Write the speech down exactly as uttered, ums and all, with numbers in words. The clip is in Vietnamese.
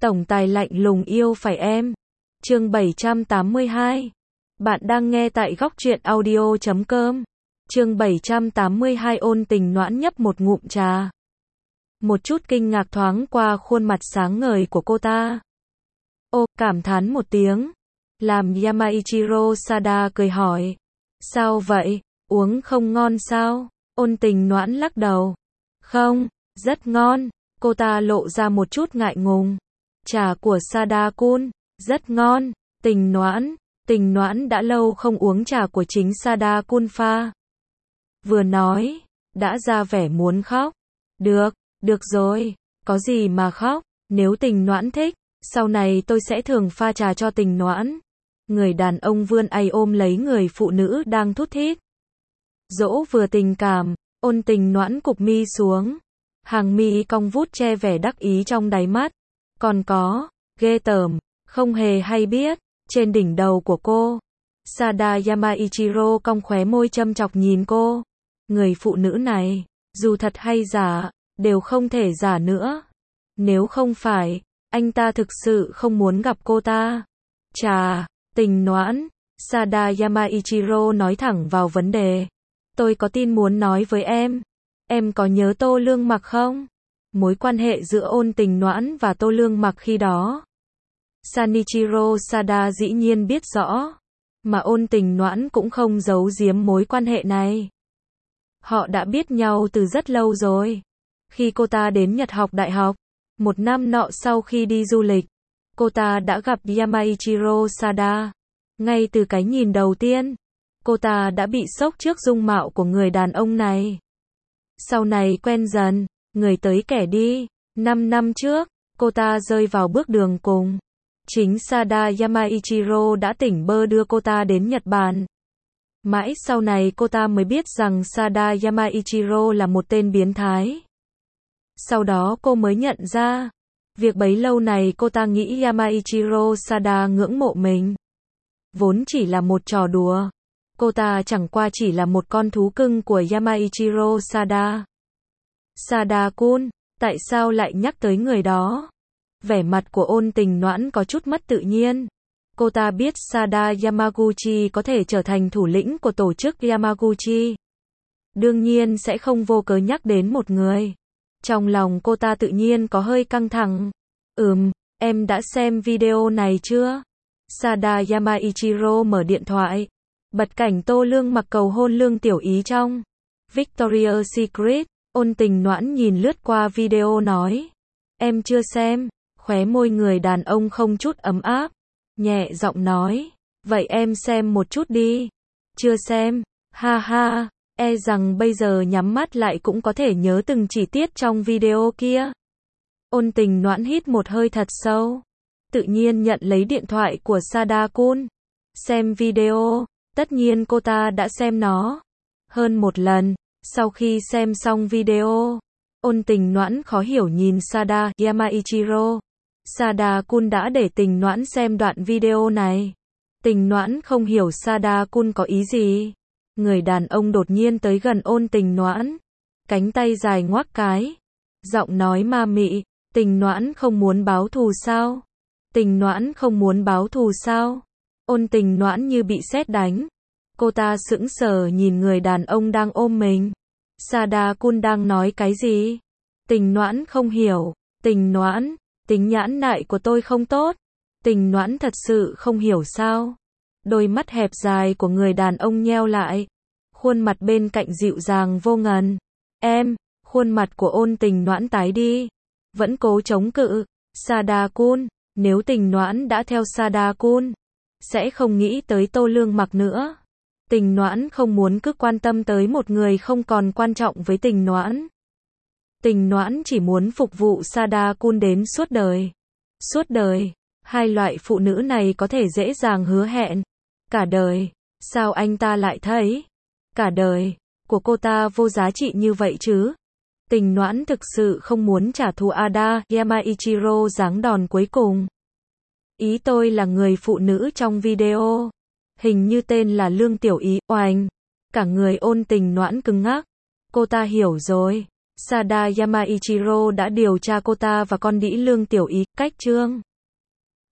Tổng tài lạnh lùng yêu phải em. Chương bảy trăm tám mươi hai. Bạn đang nghe tại góc truyện audio chấm com. Chương bảy trăm tám mươi hai. Ôn Tình Noãn nhấp một ngụm trà. Một chút kinh ngạc thoáng qua khuôn mặt sáng ngời của cô ta. Ô, cảm thán một tiếng. Làm Yamaichiro Sada cười hỏi. Sao vậy, uống không ngon sao? Ôn Tình Noãn lắc đầu. Không, rất ngon. Cô ta lộ ra một chút ngại ngùng. Trà của Sada-kun, rất ngon. Tình Noãn, Tình Noãn đã lâu không uống trà của chính Sada-kun pha. Vừa nói, đã ra vẻ muốn khóc. Được, được rồi, có gì mà khóc, nếu Tình Noãn thích, sau này tôi sẽ thường pha trà cho Tình Noãn. Người đàn ông vươn tay ôm lấy người phụ nữ đang thút thít. Dỗ vừa tình cảm, Ôn Tình Noãn cụp mi xuống. Hàng mi cong vút che vẻ đắc ý trong đáy mắt. Còn có, ghê tởm, không hề hay biết, trên đỉnh đầu của cô. Sada Yamaichiro cong khóe môi châm chọc nhìn cô. Người phụ nữ này, dù thật hay giả, đều không thể giả nữa. Nếu không phải, anh ta thực sự không muốn gặp cô ta. Chà, Tình Noãn, Sada Yamaichiro nói thẳng vào vấn đề. Tôi có tin muốn nói với em. Em có nhớ Tô Lương Mặc không? Mối quan hệ giữa Ôn Tình Noãn và Tô Lương Mặc khi đó. Shinichiro Sada dĩ nhiên biết rõ. Mà Ôn Tình Noãn cũng không giấu giếm mối quan hệ này. Họ đã biết nhau từ rất lâu rồi. Khi cô ta đến Nhật học đại học, một năm nọ sau khi đi du lịch, cô ta đã gặp Yamaichiro Sada. Ngay từ cái nhìn đầu tiên, cô ta đã bị sốc trước dung mạo của người đàn ông này. Sau này quen dần, người tới kẻ đi. Năm năm trước, cô ta rơi vào bước đường cùng. Chính Sada Yamaichiro đã tỉnh bơ đưa cô ta đến Nhật Bản. Mãi sau này cô ta mới biết rằng Sada Yamaichiro là một tên biến thái. Sau đó cô mới nhận ra, việc bấy lâu này cô ta nghĩ Yamaichiro Sada ngưỡng mộ mình. Vốn chỉ là một trò đùa. Cô ta chẳng qua chỉ là một con thú cưng của Yamaichiro Sada. Sada-kun, tại sao lại nhắc tới người đó? Vẻ mặt của Ôn Tình Noãn có chút mất tự nhiên. Cô ta biết Sada Yamaguchi có thể trở thành thủ lĩnh của tổ chức Yamaguchi. Đương nhiên sẽ không vô cớ nhắc đến một người. Trong lòng cô ta tự nhiên có hơi căng thẳng. Ừm, em đã xem video này chưa? Sada Yamaichiro mở điện thoại. Bật cảnh Tô Lương Mặc cầu hôn Lương Tiểu Ý trong Victoria's Secret. Ôn Tình Noãn nhìn lướt qua video nói. Em chưa xem. Khóe môi người đàn ông không chút ấm áp. Nhẹ giọng nói. Vậy em xem một chút đi. Chưa xem. Ha ha. E rằng bây giờ nhắm mắt lại cũng có thể nhớ từng chi tiết trong video kia. Ôn Tình Noãn hít một hơi thật sâu. Tự nhiên nhận lấy điện thoại của Sada-kun. Xem video. Tất nhiên cô ta đã xem nó hơn một lần. Sau khi xem xong video, Ôn Tình Noãn khó hiểu nhìn Sada Yamaichiro. Sada-kun đã để Tình Noãn xem đoạn video này. Tình Noãn không hiểu Sada-kun có ý gì. Người đàn ông đột nhiên tới gần Ôn Tình Noãn. Cánh tay dài ngoắc cái. Giọng nói ma mị. Tình Noãn không muốn báo thù sao? Tình Noãn không muốn báo thù sao? Ôn Tình Noãn như bị sét đánh. Cô ta sững sờ nhìn người đàn ông đang ôm mình. Sada-kun đang nói cái gì? Tình Noãn không hiểu. Tình Noãn, tính nhãn nại của tôi không tốt. Tình Noãn thật sự không hiểu sao? Đôi mắt hẹp dài của người đàn ông nheo lại. Khuôn mặt bên cạnh dịu dàng vô ngần. Em, khuôn mặt của Ôn Tình Noãn tái đi. Vẫn cố chống cự. Sada-kun, nếu Tình Noãn đã theo Sada-kun, sẽ không nghĩ tới Tô Lương Mặc nữa. Tình Noãn không muốn cứ quan tâm tới một người không còn quan trọng với Tình Noãn. Tình Noãn chỉ muốn phục vụ Sada-kun đến suốt đời. Suốt đời, hai loại phụ nữ này có thể dễ dàng hứa hẹn. Cả đời, sao anh ta lại thấy cả đời của cô ta vô giá trị như vậy chứ? Tình Noãn thực sự không muốn trả thù Ada Yamaichiro giáng đòn cuối cùng. Ý tôi là người phụ nữ trong video. Hình như tên là Lương Tiểu Ý. Oành. Cả người Ôn Tình Noãn cứng ngắc. Cô ta hiểu rồi. Sada Yamaichiro đã điều tra cô ta và con đĩ Lương Tiểu Ý, cách chương